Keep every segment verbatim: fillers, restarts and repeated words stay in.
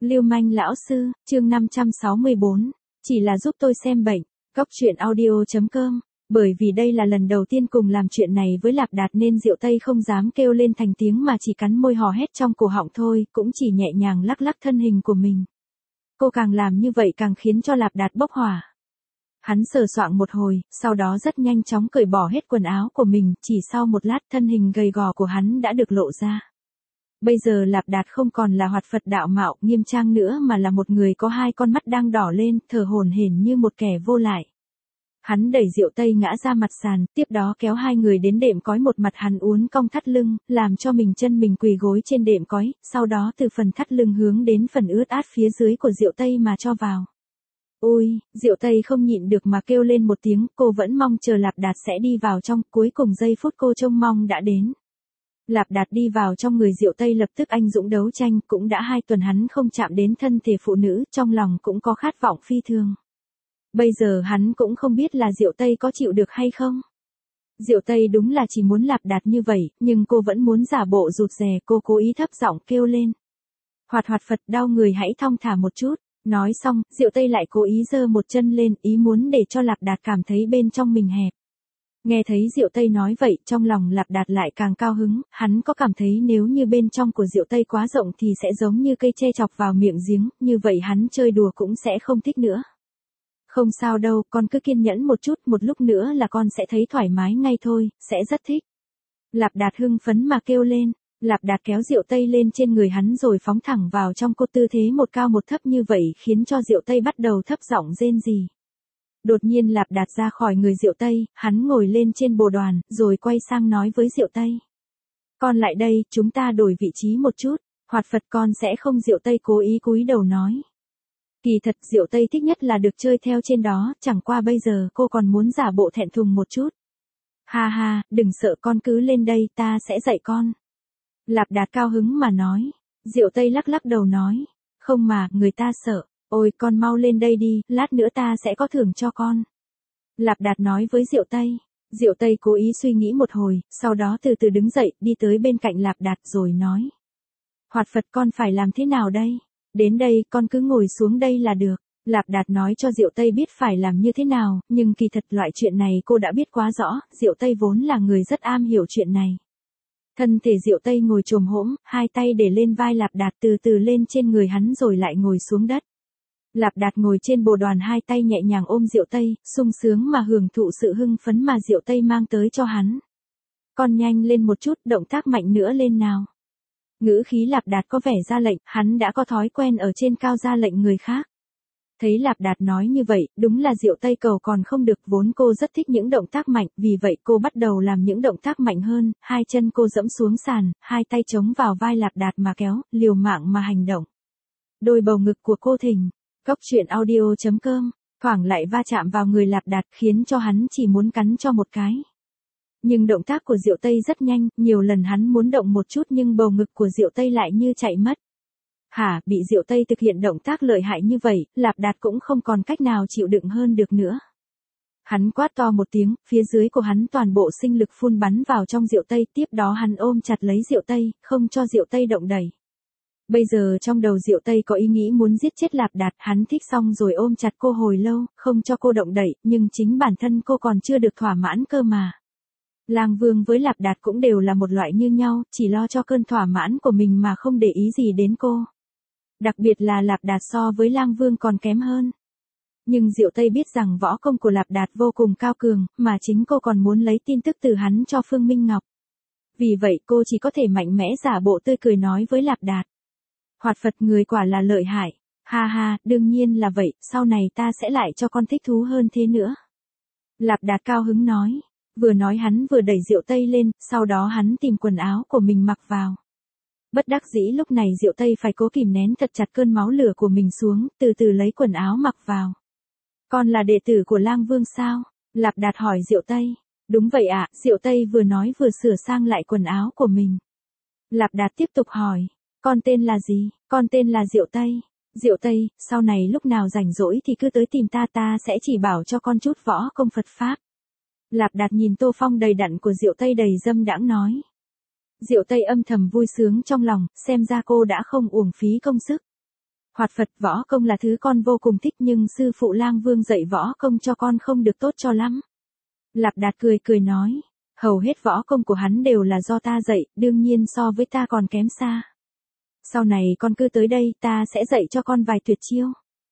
Lưu manh lão sư, chương năm trăm sáu mươi bốn, chỉ là giúp tôi xem bệnh, Cóc truyện audio chấm com. Bởi vì đây là lần đầu tiên cùng làm chuyện này với Lạp Đạt nên Diệu Tây không dám kêu lên thành tiếng mà chỉ cắn môi hò hét trong cổ họng thôi, cũng chỉ nhẹ nhàng lắc lắc thân hình của mình. Cô càng làm như vậy càng khiến cho Lạp Đạt bốc hỏa. Hắn sờ soạng một hồi, sau đó rất nhanh chóng cởi bỏ hết quần áo của mình, chỉ sau một lát thân hình gầy gò của hắn đã được lộ ra. Bây giờ Lạp Đạt không còn là hoạt Phật đạo mạo, nghiêm trang nữa mà là một người có hai con mắt đang đỏ lên, thở hổn hển như một kẻ vô lại. Hắn đẩy Diệu Tây ngã ra mặt sàn, tiếp đó kéo hai người đến đệm cói, một mặt hắn uốn cong thắt lưng, làm cho mình chân mình quỳ gối trên đệm cói, sau đó từ phần thắt lưng hướng đến phần ướt át phía dưới của Diệu Tây mà cho vào. Ôi, Diệu Tây không nhịn được mà kêu lên một tiếng, cô vẫn mong chờ Lạp Đạt sẽ đi vào trong, cuối cùng giây phút cô trông mong đã đến. Lạp Đạt đi vào trong người Diệu Tây, lập tức anh dũng đấu tranh, cũng đã hai tuần hắn không chạm đến thân thể phụ nữ, trong lòng cũng có khát vọng phi thường. Bây giờ hắn cũng không biết là Diệu Tây có chịu được hay không. Diệu Tây đúng là chỉ muốn Lạp Đạt như vậy, nhưng cô vẫn muốn giả bộ rụt rè, cô cố ý thấp giọng kêu lên. Hoạt hoạt Phật, đau người hãy thong thả một chút. Nói xong, Diệu Tây lại cố ý giơ một chân lên, ý muốn để cho Lạp Đạt cảm thấy bên trong mình hẹp. Nghe thấy Diệu Tây nói vậy, trong lòng Lạp Đạt lại càng cao hứng, hắn có cảm thấy nếu như bên trong của Diệu Tây quá rộng thì sẽ giống như cây tre chọc vào miệng giếng, như vậy hắn chơi đùa cũng sẽ không thích nữa. Không sao đâu, con cứ kiên nhẫn một chút, một lúc nữa là con sẽ thấy thoải mái ngay thôi, sẽ rất thích. Lạp Đạt hưng phấn mà kêu lên. Lạp Đạt kéo Diệu Tây lên trên người hắn rồi phóng thẳng vào trong cô, tư thế một cao một thấp như vậy khiến cho Diệu Tây bắt đầu thấp giọng rên rỉ. Đột nhiên Lạp Đạt ra khỏi người Diệu Tây, hắn ngồi lên trên bồ đoàn, rồi quay sang nói với Diệu Tây. Con lại đây, chúng ta đổi vị trí một chút, hoạt Phật con sẽ không. Diệu Tây cố ý cúi đầu nói. Kỳ thật Diệu Tây thích nhất là được chơi theo trên đó, chẳng qua bây giờ cô còn muốn giả bộ thẹn thùng một chút. Ha ha, đừng sợ, con cứ lên đây, ta sẽ dạy con. Lạp Đạt cao hứng mà nói. Diệu Tây lắc lắc đầu nói. Không mà, người ta sợ. Ôi, con mau lên đây đi, lát nữa ta sẽ có thưởng cho con. Lạp Đạt nói với Diệu Tây. Diệu Tây cố ý suy nghĩ một hồi, sau đó từ từ đứng dậy, đi tới bên cạnh Lạp Đạt rồi nói. Hoạt Phật, con phải làm thế nào đây? Đến đây, con cứ ngồi xuống đây là được. Lạp Đạt nói cho Diệu Tây biết phải làm như thế nào, nhưng kỳ thật loại chuyện này cô đã biết quá rõ, Diệu Tây vốn là người rất am hiểu chuyện này. Thân thể Diệu Tây ngồi chồm hổm, hai tay để lên vai Lạp Đạt, từ từ lên trên người hắn rồi lại ngồi xuống đất. Lạp Đạt ngồi trên bồ đoàn, hai tay nhẹ nhàng ôm Diệu Tây, sung sướng mà hưởng thụ sự hưng phấn mà Diệu Tây mang tới cho hắn. Con nhanh lên một chút, động tác mạnh nữa lên nào. Ngữ khí Lạp Đạt có vẻ ra lệnh, hắn đã có thói quen ở trên cao ra lệnh người khác. Thấy Lạp Đạt nói như vậy, đúng là Diệu Tây cầu còn không được, vốn cô rất thích những động tác mạnh, vì vậy cô bắt đầu làm những động tác mạnh hơn, hai chân cô dẫm xuống sàn, hai tay chống vào vai Lạp Đạt mà kéo, liều mạng mà hành động. Đôi bầu ngực của cô thình, Cóc truyện audio chấm com, thoảng lại va chạm vào người Lạp Đạt khiến cho hắn chỉ muốn cắn cho một cái. Nhưng động tác của Diệu Tây rất nhanh, nhiều lần hắn muốn động một chút nhưng bầu ngực của Diệu Tây lại như chạy mất. Hả, bị Diệu Tây thực hiện động tác lợi hại như vậy, Lạp Đạt cũng không còn cách nào chịu đựng hơn được nữa. Hắn quát to một tiếng, phía dưới của hắn toàn bộ sinh lực phun bắn vào trong Diệu Tây, tiếp đó hắn ôm chặt lấy Diệu Tây, không cho Diệu Tây động đẩy. Bây giờ trong đầu Diệu Tây có ý nghĩ muốn giết chết Lạp Đạt, hắn thích xong rồi ôm chặt cô hồi lâu, không cho cô động đẩy, nhưng chính bản thân cô còn chưa được thỏa mãn cơ mà. Lang Vương với Lạp Đạt cũng đều là một loại như nhau, chỉ lo cho cơn thỏa mãn của mình mà không để ý gì đến cô. Đặc biệt là Lạp Đạt so với Lang Vương còn kém hơn. Nhưng Diệu Tây biết rằng võ công của Lạp Đạt vô cùng cao cường, mà chính cô còn muốn lấy tin tức từ hắn cho Phương Minh Ngọc. Vì vậy cô chỉ có thể mạnh mẽ giả bộ tươi cười nói với Lạp Đạt. Hoạt Phật, người quả là lợi hại. Ha ha, đương nhiên là vậy, sau này ta sẽ lại cho con thích thú hơn thế nữa. Lạp Đạt cao hứng nói. Vừa nói hắn vừa đẩy Diệu Tây lên, sau đó hắn tìm quần áo của mình mặc vào. Bất đắc dĩ lúc này Diệu Tây phải cố kìm nén thật chặt cơn máu lửa của mình xuống, từ từ lấy quần áo mặc vào. Con là đệ tử của Lang Vương sao? Lạp Đạt hỏi Diệu Tây. Đúng vậy ạ, Diệu Tây vừa nói vừa sửa sang lại quần áo của mình. Lạp Đạt tiếp tục hỏi. Con tên là gì? Con tên là Diệu Tây. Diệu Tây, sau này lúc nào rảnh rỗi thì cứ tới tìm ta, ta sẽ chỉ bảo cho con chút võ công Phật Pháp. Lạp Đạt nhìn tô phong đầy đặn của Diệu Tây đầy dâm đãng nói. Diệu Tây âm thầm vui sướng trong lòng, xem ra cô đã không uổng phí công sức. Hoạt Phật võ công là thứ con vô cùng thích nhưng sư phụ Lang Vương dạy võ công cho con không được tốt cho lắm. Lạp Đạt cười cười nói, hầu hết võ công của hắn đều là do ta dạy, đương nhiên so với ta còn kém xa. Sau này con cứ tới đây, ta sẽ dạy cho con vài tuyệt chiêu.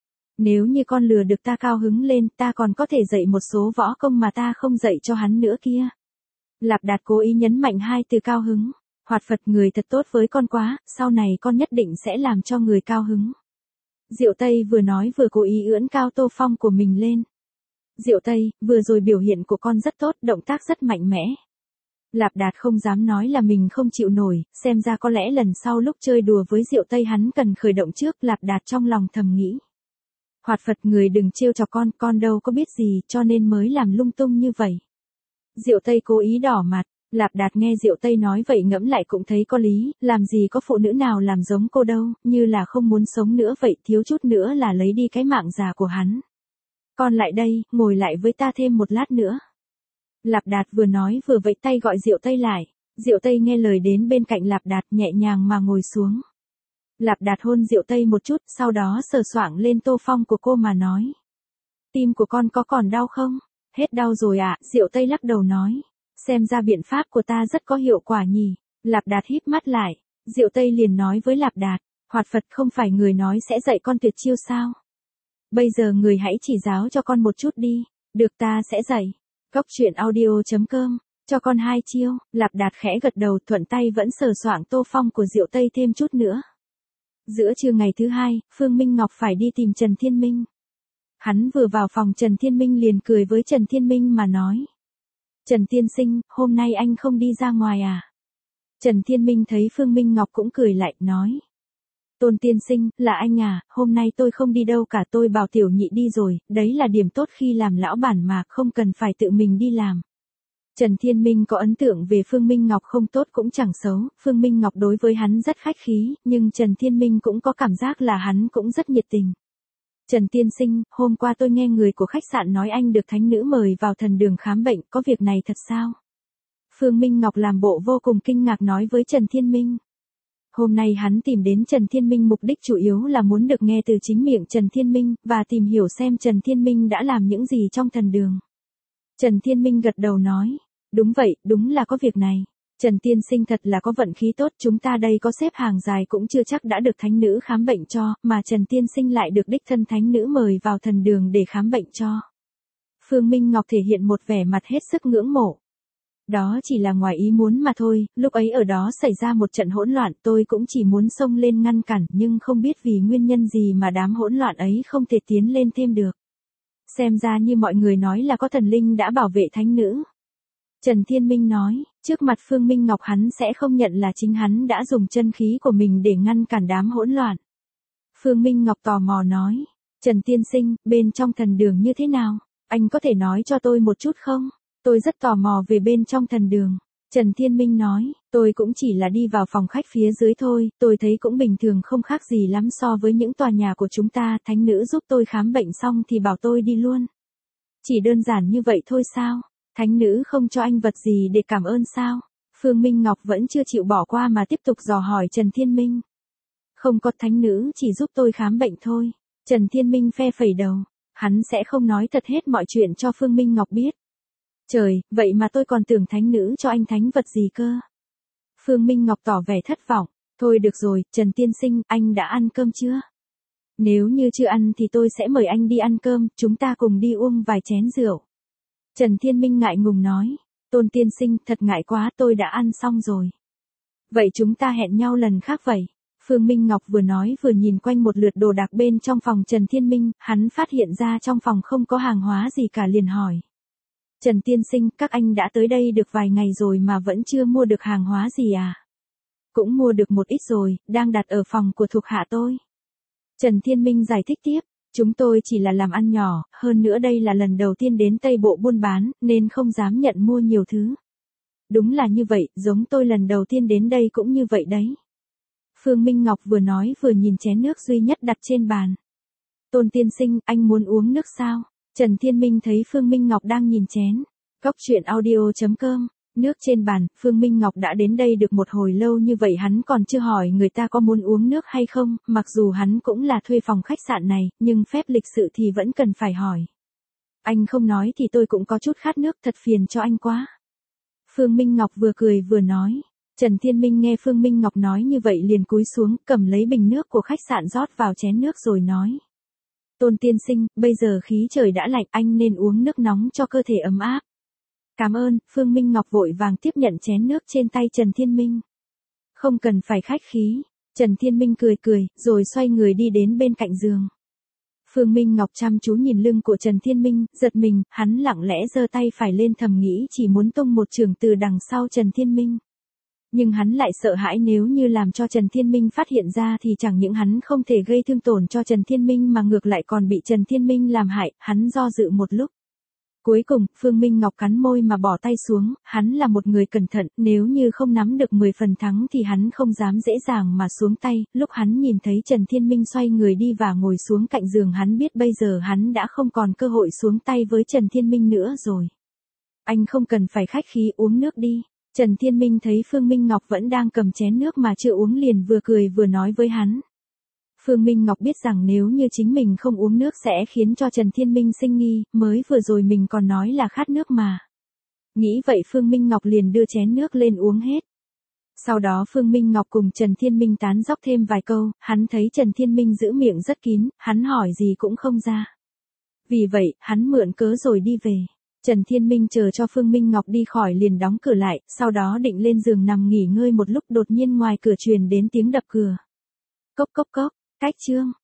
Nếu như con lừa được ta cao hứng lên, ta còn có thể dạy một số võ công mà ta không dạy cho hắn nữa kia. Lạp Đạt cố ý nhấn mạnh hai từ cao hứng. Hoạt Phật người thật tốt với con quá, sau này con nhất định sẽ làm cho người cao hứng. Diệu Tây vừa nói vừa cố ý ưỡn cao tô phong của mình lên. Diệu Tây, vừa rồi biểu hiện của con rất tốt, động tác rất mạnh mẽ. Lạp Đạt không dám nói là mình không chịu nổi, xem ra có lẽ lần sau lúc chơi đùa với Diệu Tây hắn cần khởi động trước, Lạp Đạt trong lòng thầm nghĩ. Hoạt Phật người đừng trêu chọc con, con đâu có biết gì cho nên mới làm lung tung như vậy. Diệu Tây cố ý đỏ mặt, Lạp Đạt nghe Diệu Tây nói vậy ngẫm lại cũng thấy có lý, làm gì có phụ nữ nào làm giống cô đâu, như là không muốn sống nữa vậy, thiếu chút nữa là lấy đi cái mạng già của hắn. Con lại đây, ngồi lại với ta thêm một lát nữa. Lạp Đạt vừa nói vừa vẫy tay gọi Diệu Tây lại, Diệu Tây nghe lời đến bên cạnh Lạp Đạt nhẹ nhàng mà ngồi xuống. Lạp Đạt hôn Diệu Tây một chút, sau đó sờ soạng lên tô phong của cô mà nói. Tim của con có còn đau không? Hết đau rồi ạ, à? Diệu Tây lắc đầu nói. Xem ra biện pháp của ta rất có hiệu quả nhỉ. Lạp Đạt híp mắt lại, Diệu Tây liền nói với Lạp Đạt, Hoạt Phật không phải người nói sẽ dạy con tuyệt chiêu sao? Bây giờ người hãy chỉ giáo cho con một chút đi, được ta sẽ dạy. Cốc truyện audio chấm com, cho con hai chiêu, Lạp Đạt khẽ gật đầu thuận tay vẫn sờ soạng tô phong của Diệu Tây thêm chút nữa. Giữa trưa ngày thứ hai, Phương Minh Ngọc phải đi tìm Trần Thiên Minh. Hắn vừa vào phòng Trần Thiên Minh liền cười với Trần Thiên Minh mà nói. Trần Tiên Sinh, hôm nay anh không đi ra ngoài à? Trần Thiên Minh thấy Phương Minh Ngọc cũng cười lại, nói. Tôn Tiên Sinh, là anh à, hôm nay tôi không đi đâu cả, tôi bảo tiểu nhị đi rồi, đấy là điểm tốt khi làm lão bản mà, không cần phải tự mình đi làm. Trần Thiên Minh có ấn tượng về Phương Minh Ngọc không tốt cũng chẳng xấu, Phương Minh Ngọc đối với hắn rất khách khí, nhưng Trần Thiên Minh cũng có cảm giác là hắn cũng rất nhiệt tình. Trần Tiên Sinh, hôm qua tôi nghe người của khách sạn nói anh được thánh nữ mời vào thần đường khám bệnh, có việc này thật sao? Phương Minh Ngọc làm bộ vô cùng kinh ngạc nói với Trần Thiên Minh. Hôm nay hắn tìm đến Trần Thiên Minh mục đích chủ yếu là muốn được nghe từ chính miệng Trần Thiên Minh, và tìm hiểu xem Trần Thiên Minh đã làm những gì trong thần đường. Trần Thiên Minh gật đầu nói, đúng vậy, đúng là có việc này. Trần Tiên Sinh thật là có vận khí tốt, chúng ta đây có xếp hàng dài cũng chưa chắc đã được thánh nữ khám bệnh cho, mà Trần Tiên Sinh lại được đích thân thánh nữ mời vào thần đường để khám bệnh cho. Phương Minh Ngọc thể hiện một vẻ mặt hết sức ngưỡng mộ. Đó chỉ là ngoài ý muốn mà thôi, lúc ấy ở đó xảy ra một trận hỗn loạn, tôi cũng chỉ muốn xông lên ngăn cản, nhưng không biết vì nguyên nhân gì mà đám hỗn loạn ấy không thể tiến lên thêm được. Xem ra như mọi người nói là có thần linh đã bảo vệ thánh nữ. Trần Thiên Minh nói, trước mặt Phương Minh Ngọc hắn sẽ không nhận là chính hắn đã dùng chân khí của mình để ngăn cản đám hỗn loạn. Phương Minh Ngọc tò mò nói, Trần Tiên Sinh, bên trong thần đường như thế nào? Anh có thể nói cho tôi một chút không? Tôi rất tò mò về bên trong thần đường. Trần Thiên Minh nói, tôi cũng chỉ là đi vào phòng khách phía dưới thôi, tôi thấy cũng bình thường không khác gì lắm so với những tòa nhà của chúng ta, thánh nữ giúp tôi khám bệnh xong thì bảo tôi đi luôn. Chỉ đơn giản như vậy thôi sao? Thánh nữ không cho anh vật gì để cảm ơn sao? Phương Minh Ngọc vẫn chưa chịu bỏ qua mà tiếp tục dò hỏi Trần Thiên Minh. Không có, thánh nữ chỉ giúp tôi khám bệnh thôi. Trần Thiên Minh phe phẩy đầu, hắn sẽ không nói thật hết mọi chuyện cho Phương Minh Ngọc biết. Trời, vậy mà tôi còn tưởng thánh nữ cho anh thánh vật gì cơ. Phương Minh Ngọc tỏ vẻ thất vọng, thôi được rồi, Trần Tiên Sinh, anh đã ăn cơm chưa? Nếu như chưa ăn thì tôi sẽ mời anh đi ăn cơm, chúng ta cùng đi uống vài chén rượu. Trần Thiên Minh ngại ngùng nói, Tôn Tiên Sinh, thật ngại quá, tôi đã ăn xong rồi. Vậy chúng ta hẹn nhau lần khác vậy. Phương Minh Ngọc vừa nói vừa nhìn quanh một lượt đồ đạc bên trong phòng Trần Thiên Minh, hắn phát hiện ra trong phòng không có hàng hóa gì cả liền hỏi. Trần Tiên Sinh, các anh đã tới đây được vài ngày rồi mà vẫn chưa mua được hàng hóa gì à? Cũng mua được một ít rồi, đang đặt ở phòng của thuộc hạ tôi. Trần Thiên Minh giải thích tiếp, chúng tôi chỉ là làm ăn nhỏ, hơn nữa đây là lần đầu tiên đến Tây Bộ buôn bán, nên không dám nhận mua nhiều thứ. Đúng là như vậy, giống tôi lần đầu tiên đến đây cũng như vậy đấy. Phương Minh Ngọc vừa nói vừa nhìn chén nước duy nhất đặt trên bàn. Tôn Tiên Sinh, anh muốn uống nước sao? Trần Thiên Minh thấy Phương Minh Ngọc đang nhìn chén. Cốc truyện audio chấm com Nước trên bàn, Phương Minh Ngọc đã đến đây được một hồi lâu như vậy hắn còn chưa hỏi người ta có muốn uống nước hay không, mặc dù hắn cũng là thuê phòng khách sạn này, nhưng phép lịch sự thì vẫn cần phải hỏi. Anh không nói thì tôi cũng có chút khát nước, thật phiền cho anh quá. Phương Minh Ngọc vừa cười vừa nói. Trần Thiên Minh nghe Phương Minh Ngọc nói như vậy liền cúi xuống, cầm lấy bình nước của khách sạn rót vào chén nước rồi nói. Tôn tiên sinh, bây giờ khí trời đã lạnh, anh nên uống nước nóng cho cơ thể ấm áp. Cảm ơn, Phương Minh Ngọc vội vàng tiếp nhận chén nước trên tay Trần Thiên Minh. Không cần phải khách khí. Trần Thiên Minh cười cười, rồi xoay người đi đến bên cạnh giường. Phương Minh Ngọc chăm chú nhìn lưng của Trần Thiên Minh, giật mình, hắn lặng lẽ giơ tay phải lên thầm nghĩ chỉ muốn tung một chưởng từ đằng sau Trần Thiên Minh. Nhưng hắn lại sợ hãi nếu như làm cho Trần Thiên Minh phát hiện ra thì chẳng những hắn không thể gây thương tổn cho Trần Thiên Minh mà ngược lại còn bị Trần Thiên Minh làm hại, hắn do dự một lúc. Cuối cùng, Phương Minh Ngọc cắn môi mà bỏ tay xuống, hắn là một người cẩn thận, nếu như không nắm được mười phần thắng thì hắn không dám dễ dàng mà xuống tay, lúc hắn nhìn thấy Trần Thiên Minh xoay người đi và ngồi xuống cạnh giường hắn biết bây giờ hắn đã không còn cơ hội xuống tay với Trần Thiên Minh nữa rồi. Anh không cần phải khách khí uống nước đi. Trần Thiên Minh thấy Phương Minh Ngọc vẫn đang cầm chén nước mà chưa uống liền vừa cười vừa nói với hắn. Phương Minh Ngọc biết rằng nếu như chính mình không uống nước sẽ khiến cho Trần Thiên Minh sinh nghi, mới vừa rồi mình còn nói là khát nước mà. Nghĩ vậy Phương Minh Ngọc liền đưa chén nước lên uống hết. Sau đó Phương Minh Ngọc cùng Trần Thiên Minh tán dóc thêm vài câu, hắn thấy Trần Thiên Minh giữ miệng rất kín, hắn hỏi gì cũng không ra. Vì vậy, hắn mượn cớ rồi đi về. Trần Thiên Minh chờ cho Phương Minh Ngọc đi khỏi liền đóng cửa lại, sau đó định lên giường nằm nghỉ ngơi một lúc đột nhiên ngoài cửa truyền đến tiếng đập cửa. Cốc cốc cốc, Cách Trương.